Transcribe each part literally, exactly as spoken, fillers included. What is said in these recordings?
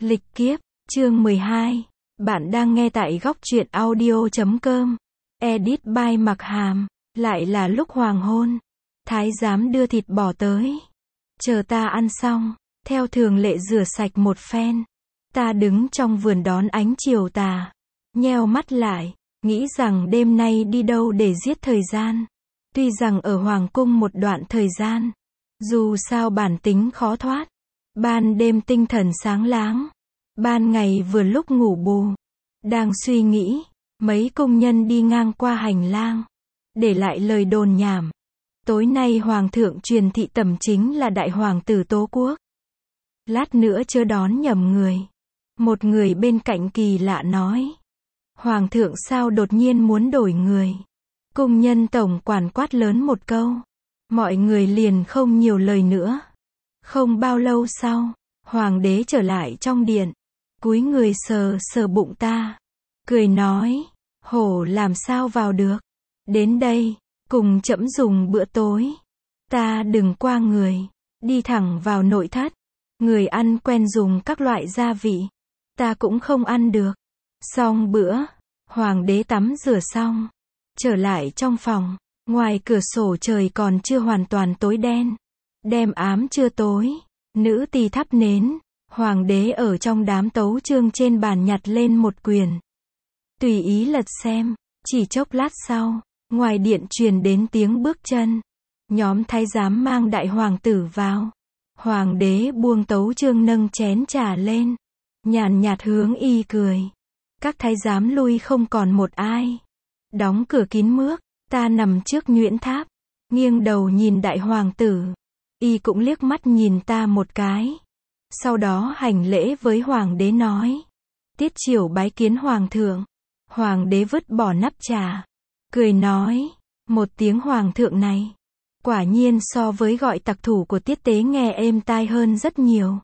Lịch kiếp, chương mười hai. Bạn đang nghe tại góc truyện audio chấm com. Edit by Mặc Hàm. Lại là lúc hoàng hôn. Thái giám đưa thịt bò tới. Chờ ta ăn xong, theo thường lệ rửa sạch một phen. Ta đứng trong vườn đón ánh chiều tà. Nheo mắt lại, nghĩ rằng đêm nay đi đâu để giết thời gian. Tuy rằng ở hoàng cung một đoạn thời gian, dù sao bản tính khó thoát. Ban đêm tinh thần sáng láng, ban ngày vừa lúc ngủ bù. Đang suy nghĩ, mấy công nhân đi ngang qua hành lang, để lại lời đồn nhảm. Tối nay hoàng thượng truyền thị tẩm chính là đại hoàng tử Tố Quốc. Lát nữa chớ đón nhầm người. Một người bên cạnh kỳ lạ nói. Hoàng thượng sao đột nhiên muốn đổi người? Cung nhân tổng quản quát lớn một câu. Mọi người liền không nhiều lời nữa. Không bao lâu sau, hoàng đế trở lại trong điện, cúi người sờ sờ bụng ta, cười nói, hổ làm sao vào được, đến đây, cùng trẫm dùng bữa tối. Ta đừng qua người, đi thẳng vào nội thất, người ăn quen dùng các loại gia vị, ta cũng không ăn được. Xong bữa, hoàng đế tắm rửa xong, trở lại trong phòng, ngoài cửa sổ trời còn chưa hoàn toàn tối đen. Đêm ám chưa tối, nữ tỳ thắp nến, hoàng đế ở trong đám tấu chương trên bàn nhặt lên một quyển. Tùy ý lật xem, chỉ chốc lát sau, ngoài điện truyền đến tiếng bước chân. Nhóm thái giám mang đại hoàng tử vào. Hoàng đế buông tấu chương nâng chén trà lên, nhàn nhạt hướng y cười. Các thái giám lui không còn một ai. Đóng cửa kín mước, ta nằm trước nhuyễn tháp, nghiêng đầu nhìn đại hoàng tử. Y cũng liếc mắt nhìn ta một cái. Sau đó hành lễ với hoàng đế nói. Tiết triều bái kiến hoàng thượng. Hoàng đế vứt bỏ nắp trà, cười nói. Một tiếng hoàng thượng này, quả nhiên so với gọi tặc thủ của tiết tế nghe êm tai hơn rất nhiều.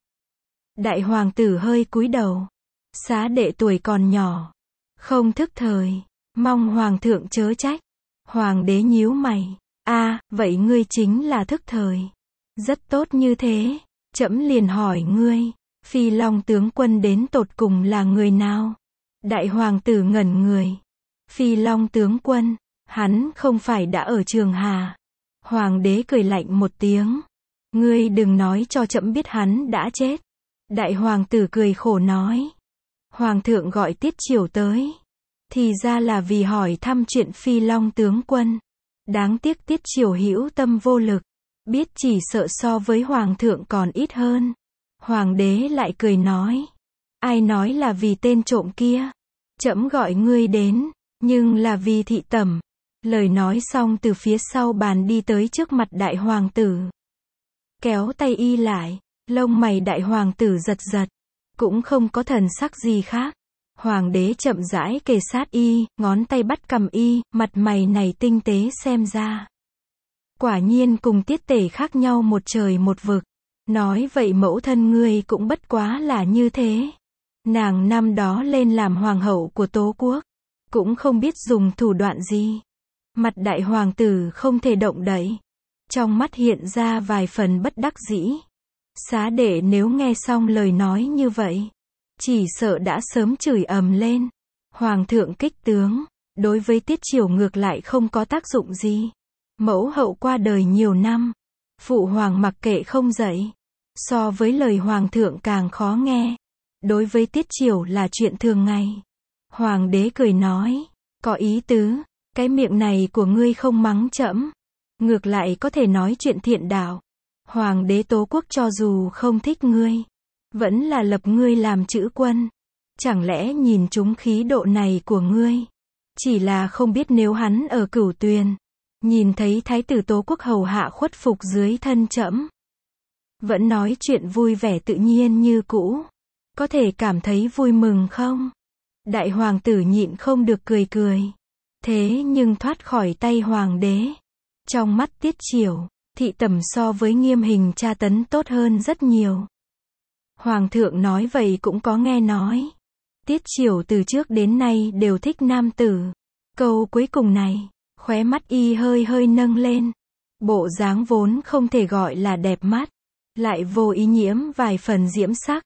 Đại hoàng tử hơi cúi đầu. Xá đệ tuổi còn nhỏ, không thức thời, mong hoàng thượng chớ trách. Hoàng đế nhíu mày. A, vậy ngươi chính là thức thời. Rất tốt như thế, trẫm liền hỏi ngươi, Phi Long tướng quân đến tột cùng là người nào? Đại hoàng tử ngẩn người. Phi Long tướng quân, hắn không phải đã ở Trường Hà? Hoàng đế cười lạnh một tiếng. Ngươi đừng nói cho trẫm biết hắn đã chết. Đại hoàng tử cười khổ nói. Hoàng thượng gọi Tiết Triều tới, thì ra là vì hỏi thăm chuyện Phi Long tướng quân. Đáng tiếc Tiết Triều hữu tâm vô lực. Biết chỉ sợ so với hoàng thượng còn ít hơn. Hoàng đế lại cười nói. Ai nói là vì tên trộm kia? Trẫm gọi ngươi đến, nhưng là vì thị tẩm. Lời nói xong từ phía sau bàn đi tới trước mặt đại hoàng tử. Kéo tay y lại, lông mày đại hoàng tử giật giật. Cũng không có thần sắc gì khác. Hoàng đế chậm rãi kề sát y, ngón tay bắt cầm y, mặt mày này tinh tế xem ra. Quả nhiên cùng tiết tể khác nhau một trời một vực. Nói vậy mẫu thân ngươi cũng bất quá là như thế. Nàng năm đó lên làm hoàng hậu của Tố Quốc, cũng không biết dùng thủ đoạn gì. Mặt đại hoàng tử không thể động đậy. Trong mắt hiện ra vài phần bất đắc dĩ. Xá đệ nếu nghe xong lời nói như vậy, chỉ sợ đã sớm chửi ầm lên. Hoàng thượng kích tướng, đối với Tiết Triều ngược lại không có tác dụng gì. Mẫu hậu qua đời nhiều năm, phụ hoàng mặc kệ không dậy. So với lời hoàng thượng càng khó nghe. Đối với Tiết Triều là chuyện thường ngày. Hoàng đế cười nói, có ý tứ, cái miệng này của ngươi không mắng trẫm, ngược lại có thể nói chuyện thiện đạo. Hoàng đế Tố Quốc cho dù không thích ngươi, vẫn là lập ngươi làm chữ quân. Chẳng lẽ nhìn trúng khí độ này của ngươi, chỉ là không biết nếu hắn ở Cửu Tuyền, nhìn thấy thái tử Tố Quốc hầu hạ khuất phục dưới thân trẫm, vẫn nói chuyện vui vẻ tự nhiên như cũ, có thể cảm thấy vui mừng không? Đại hoàng tử nhịn không được cười cười. Thế nhưng thoát khỏi tay hoàng đế. Trong mắt Tiết Triều, thị tẩm so với nghiêm hình tra tấn tốt hơn rất nhiều. Hoàng thượng nói vậy cũng có nghe nói. Tiết Triều từ trước đến nay đều thích nam tử. Câu cuối cùng này, khóe mắt y hơi hơi nâng lên. Bộ dáng vốn không thể gọi là đẹp mắt, lại vô ý nhiễm vài phần diễm sắc.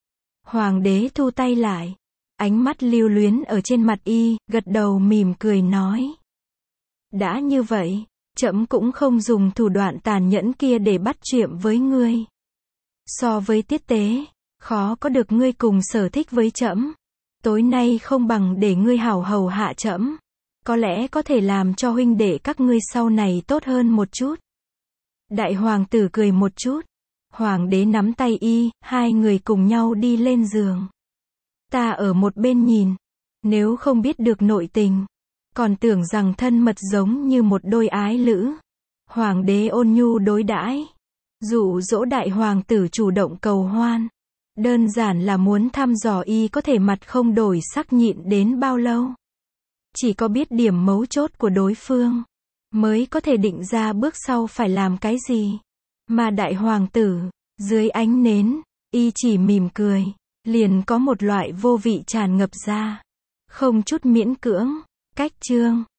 Hoàng đế thu tay lại. Ánh mắt lưu luyến ở trên mặt y, gật đầu mỉm cười nói. Đã như vậy, trẫm cũng không dùng thủ đoạn tàn nhẫn kia để bắt chuyện với ngươi. So với Tiết Tế, khó có được ngươi cùng sở thích với trẫm. Tối nay không bằng để ngươi hảo hầu hạ trẫm. Có lẽ có thể làm cho huynh đệ các ngươi sau này tốt hơn một chút. Đại hoàng tử cười một chút. Hoàng đế nắm tay y, hai người cùng nhau đi lên giường. Ta ở một bên nhìn. Nếu không biết được nội tình, còn tưởng rằng thân mật giống như một đôi ái lữ. Hoàng đế ôn nhu đối đãi, dụ dỗ đại hoàng tử chủ động cầu hoan. Đơn giản là muốn thăm dò y có thể mặt không đổi sắc nhịn đến bao lâu. Chỉ có biết điểm mấu chốt của đối phương, mới có thể định ra bước sau phải làm cái gì. Mà đại hoàng tử, dưới ánh nến, y chỉ mỉm cười, liền có một loại vô vị tràn ngập ra. Không chút miễn cưỡng. Cách chương